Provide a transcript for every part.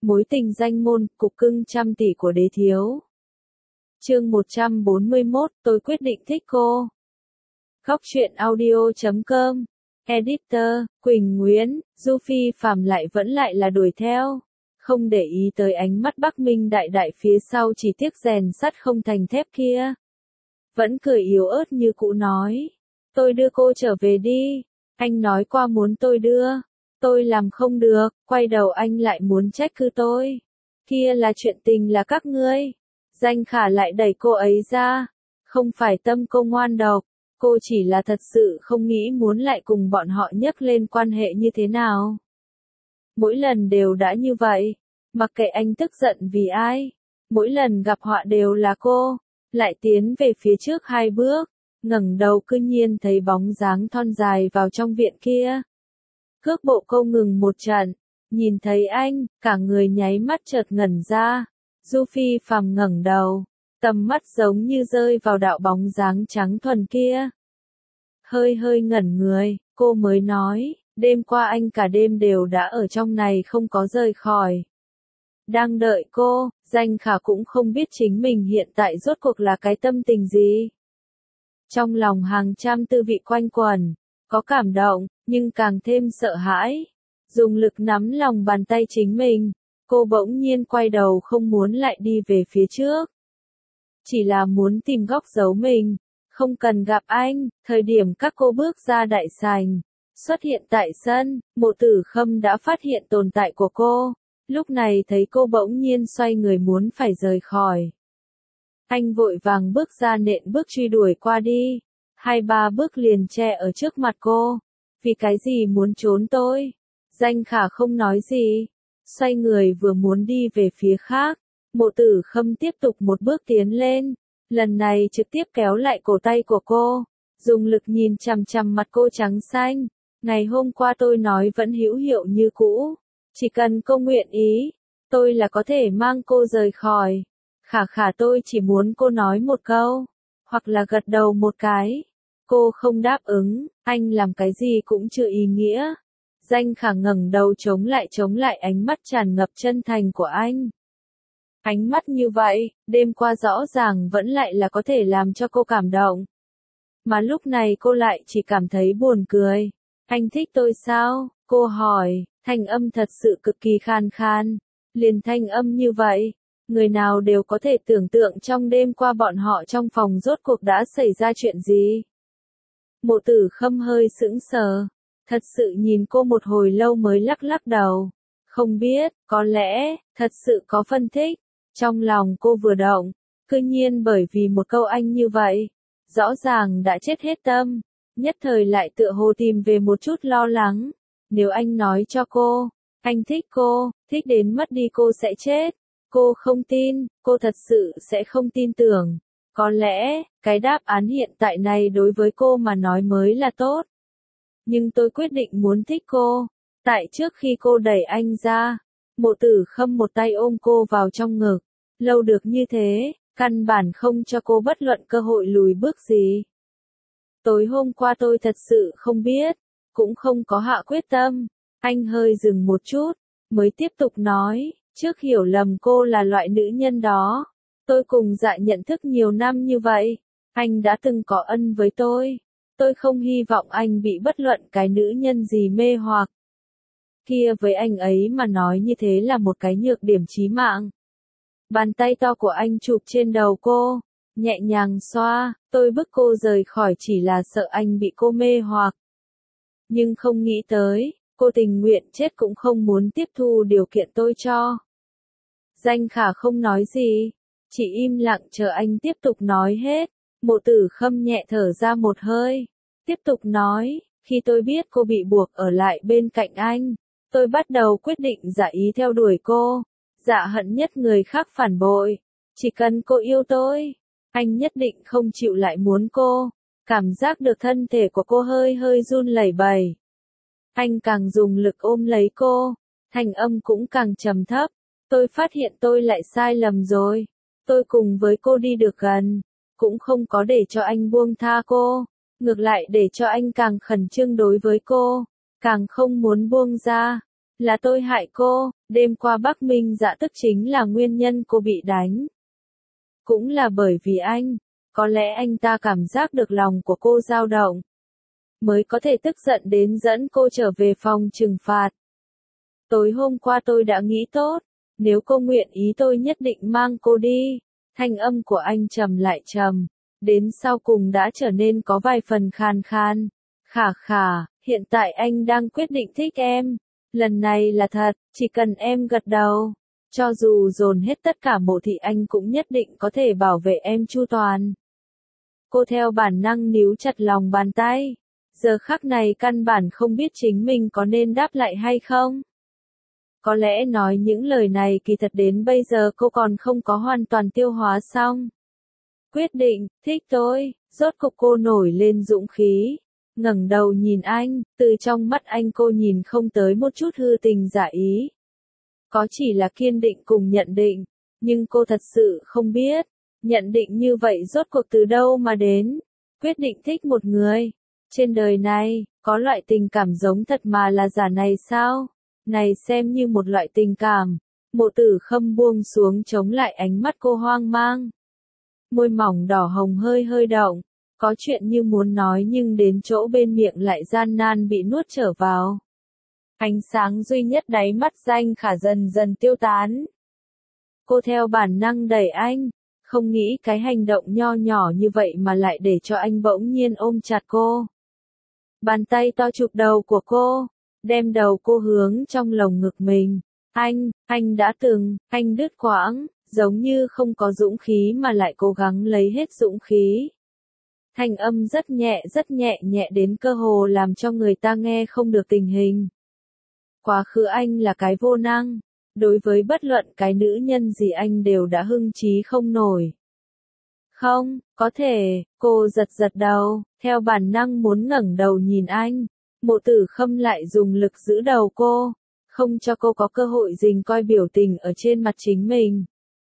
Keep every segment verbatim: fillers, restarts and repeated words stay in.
Mối tình danh môn, cục cưng trăm tỷ của đế thiếu. Chương một trăm bốn mươi mốt, tôi quyết định thích cô. Góc truyện audio chấm com. Editor, Quỳnh Nguyễn, Du Phi Phạm lại vẫn lại là đuổi theo. Không để ý tới ánh mắt Bắc Minh đại đại phía sau, chỉ tiếc rèn sắt không thành thép kia. Vẫn cười yếu ớt như cũ nói. Tôi đưa cô trở về đi. Anh nói qua muốn tôi đưa. Tôi làm không được, quay đầu anh lại muốn trách cứ tôi. Kia là chuyện tình là các ngươi. Danh Khả lại đẩy cô ấy ra. Không phải tâm cô ngoan độc, cô chỉ là thật sự không nghĩ muốn lại cùng bọn họ nhắc lên quan hệ như thế nào. Mỗi lần đều đã như vậy, mặc kệ anh tức giận vì ai, mỗi lần gặp họa đều là cô. Lại tiến về phía trước hai bước, ngẩng đầu cư nhiên thấy bóng dáng thon dài vào trong viện kia. Cước bộ cô ngừng một trận, nhìn thấy anh, cả người nháy mắt chợt ngẩn ra. Du Phi Phạm ngẩng đầu, tầm mắt giống như rơi vào đạo bóng dáng trắng thuần kia. Hơi hơi ngẩn người, cô mới nói, đêm qua anh cả đêm đều đã ở trong này không có rời khỏi. Đang đợi cô, Danh Khả cũng không biết chính mình hiện tại rốt cuộc là cái tâm tình gì. Trong lòng hàng trăm tư vị quanh quẩn, có cảm động, nhưng càng thêm sợ hãi. Dùng lực nắm lòng bàn tay chính mình, cô bỗng nhiên quay đầu không muốn lại đi về phía trước. Chỉ là muốn tìm góc giấu mình, không cần gặp anh. Thời điểm các cô bước ra đại sảnh, xuất hiện tại sân, Mộ Tử Khâm đã phát hiện tồn tại của cô. Lúc này thấy cô bỗng nhiên xoay người muốn phải rời khỏi. Anh vội vàng bước ra nện bước truy đuổi qua đi. Hai ba bước liền che ở trước mặt cô. Vì cái gì muốn trốn tôi? Danh Khả không nói gì. Xoay người vừa muốn đi về phía khác. Mộ Tử Khâm tiếp tục một bước tiến lên. Lần này trực tiếp kéo lại cổ tay của cô. Dùng lực nhìn chằm chằm mặt cô trắng xanh. Ngày hôm qua tôi nói vẫn hữu hiệu như cũ. Chỉ cần cô nguyện ý, tôi là có thể mang cô rời khỏi. Khả khả tôi chỉ muốn cô nói một câu, hoặc là gật đầu một cái. Cô không đáp ứng, anh làm cái gì cũng chưa ý nghĩa. Danh Khả ngẩng đầu chống lại chống lại ánh mắt tràn ngập chân thành của anh. Ánh mắt như vậy, đêm qua rõ ràng vẫn lại là có thể làm cho cô cảm động. Mà lúc này cô lại chỉ cảm thấy buồn cười. Anh thích tôi sao? Cô hỏi, thanh âm thật sự cực kỳ khan khan. Liền thanh âm như vậy, người nào đều có thể tưởng tượng trong đêm qua bọn họ trong phòng rốt cuộc đã xảy ra chuyện gì. Mộ Tử Khâm hơi sững sờ, thật sự nhìn cô một hồi lâu mới lắc lắc đầu. Không biết, có lẽ, thật sự có phân thích. Trong lòng cô vừa động, cư nhiên bởi vì một câu anh như vậy, rõ ràng đã chết hết tâm, nhất thời lại tựa hồ tìm về một chút lo lắng. Nếu anh nói cho cô, anh thích cô, thích đến mất đi cô sẽ chết. Cô không tin, cô thật sự sẽ không tin tưởng. Có lẽ, cái đáp án hiện tại này đối với cô mà nói mới là tốt. Nhưng tôi quyết định muốn thích cô. Tại trước khi cô đẩy anh ra, Mộ Tử Khâm một tay ôm cô vào trong ngực. Lâu được như thế, căn bản không cho cô bất luận cơ hội lùi bước gì. Tối hôm qua tôi thật sự không biết, cũng không có hạ quyết tâm. Anh hơi dừng một chút, mới tiếp tục nói, trước hiểu lầm cô là loại nữ nhân đó. Tôi cùng Dạ nhận thức nhiều năm như vậy, anh đã từng có ân với tôi. Tôi không hy vọng anh bị bất luận cái nữ nhân gì mê hoặc. Kia với anh ấy mà nói như thế là một cái nhược điểm chí mạng. Bàn tay to của anh chụp trên đầu cô, nhẹ nhàng xoa. Tôi bức cô rời khỏi chỉ là sợ anh bị cô mê hoặc. Nhưng không nghĩ tới, cô tình nguyện chết cũng không muốn tiếp thu điều kiện tôi cho. Danh Khả không nói gì, chỉ im lặng chờ anh tiếp tục nói hết. Mộ Tử Khâm nhẹ thở ra một hơi, tiếp tục nói, khi tôi biết cô bị buộc ở lại bên cạnh anh, tôi bắt đầu quyết định giả ý theo đuổi cô. Dạ hận nhất người khác phản bội, chỉ cần cô yêu tôi, anh nhất định không chịu lại muốn cô. Cảm giác được thân thể của cô hơi hơi run lẩy bẩy. Anh càng dùng lực ôm lấy cô, thanh âm cũng càng trầm thấp. Tôi phát hiện tôi lại sai lầm rồi. Tôi cùng với cô đi được gần, cũng không có để cho anh buông tha cô, ngược lại để cho anh càng khẩn trương đối với cô, càng không muốn buông ra. là tôi hại cô, đêm qua Bắc Minh Dạ tức chính là nguyên nhân cô bị đánh. Cũng là bởi vì anh, có lẽ anh ta cảm giác được lòng của cô dao động, mới có thể tức giận đến dẫn cô trở về phòng trừng phạt. Tối hôm qua tôi đã nghĩ tốt, nếu cô nguyện ý tôi nhất định mang cô đi. Thanh âm của anh trầm lại trầm, đến sau cùng đã trở nên có vài phần khan khan. Khả khả, hiện tại anh đang quyết định thích em. Lần này là thật, chỉ cần em gật đầu. Cho dù dồn hết tất cả mộ thì anh cũng nhất định có thể bảo vệ em chu toàn. Cô theo bản năng níu chặt lòng bàn tay. Giờ khắc này căn bản không biết chính mình có nên đáp lại hay không. Có lẽ nói những lời này kỳ thật đến bây giờ cô còn không có hoàn toàn tiêu hóa xong. Quyết định, thích tôi, rốt cục cô nổi lên dũng khí. Ngẩng đầu nhìn anh, từ trong mắt anh cô nhìn không tới một chút hư tình giả ý. Có chỉ là kiên định cùng nhận định, nhưng cô thật sự không biết, nhận định như vậy rốt cuộc từ đâu mà đến. Quyết định thích một người. Trên đời này, có loại tình cảm giống thật mà là giả này sao? Này xem như một loại tình cảm. Mộ Tử Khâm buông xuống chống lại ánh mắt cô hoang mang. Môi mỏng đỏ hồng hơi hơi động, có chuyện như muốn nói nhưng đến chỗ bên miệng lại gian nan bị nuốt trở vào. Ánh sáng duy nhất đáy mắt Danh Khả dần dần tiêu tán. Cô theo bản năng đẩy anh, không nghĩ cái hành động nho nhỏ như vậy mà lại để cho anh bỗng nhiên ôm chặt cô. Bàn tay to chụp đầu của cô, đem đầu cô hướng trong lồng ngực mình. Anh, anh đã từng, anh đứt quãng, giống như không có dũng khí mà lại cố gắng lấy hết dũng khí. Thanh âm rất nhẹ rất nhẹ nhẹ đến cơ hồ làm cho người ta nghe không được tình hình. Quá khứ anh là cái vô năng, đối với bất luận cái nữ nhân gì anh đều đã hưng trí không nổi. Không, có thể, cô giật giật đầu, theo bản năng muốn ngẩng đầu nhìn anh. Mộ Tử Khâm lại dùng lực giữ đầu cô, không cho cô có cơ hội dình coi biểu tình ở trên mặt chính mình.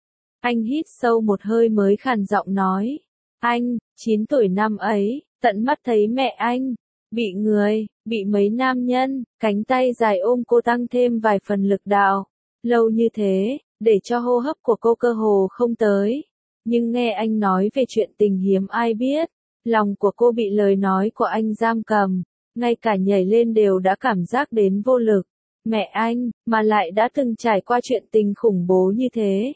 Anh hít sâu một hơi mới khàn giọng nói. Anh, chín tuổi năm ấy, tận mắt thấy mẹ anh, bị người, bị mấy nam nhân, cánh tay dài ôm cô tăng thêm vài phần lực đạo. Lâu như thế, để cho hô hấp của cô cơ hồ không tới. Nhưng nghe anh nói về chuyện tình hiếm ai biết, lòng của cô bị lời nói của anh giam cầm, ngay cả nhảy lên đều đã cảm giác đến vô lực. Mẹ anh, mà lại đã từng trải qua chuyện tình khủng bố như thế.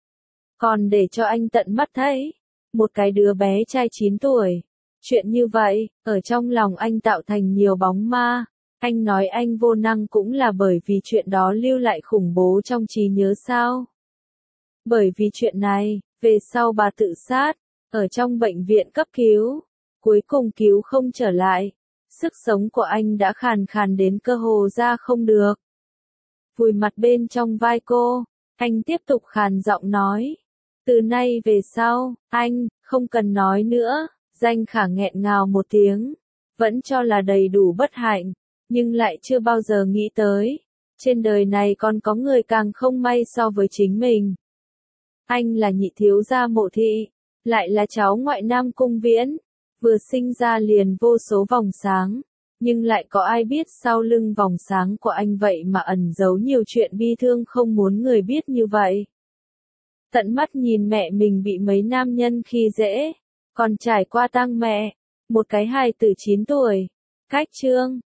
Còn để cho anh tận mắt thấy, một cái đứa bé trai chín tuổi. Chuyện như vậy, ở trong lòng anh tạo thành nhiều bóng ma. Anh nói anh vô năng cũng là bởi vì chuyện đó lưu lại khủng bố trong trí nhớ sao. Bởi vì chuyện này, về sau bà tự sát, ở trong bệnh viện cấp cứu, cuối cùng cứu không trở lại. Sức sống của anh đã khàn khàn đến cơ hồ ra không được. Vùi mặt bên trong vai cô, anh tiếp tục khàn giọng nói. Từ nay về sau, anh, không cần nói nữa. Danh Khả nghẹn ngào một tiếng, vẫn cho là đầy đủ bất hạnh, nhưng lại chưa bao giờ nghĩ tới. Trên đời này còn có người càng không may so với chính mình. Anh là nhị thiếu gia Mộ thị, lại là cháu ngoại Nam Cung Viễn, vừa sinh ra liền vô số vòng sáng, nhưng lại có ai biết sau lưng vòng sáng của anh vậy mà ẩn giấu nhiều chuyện bi thương không muốn người biết như vậy. Tận mắt nhìn mẹ mình bị mấy nam nhân khi dễ, còn trải qua tang mẹ, một cái hài tử chín tuổi. Cách chương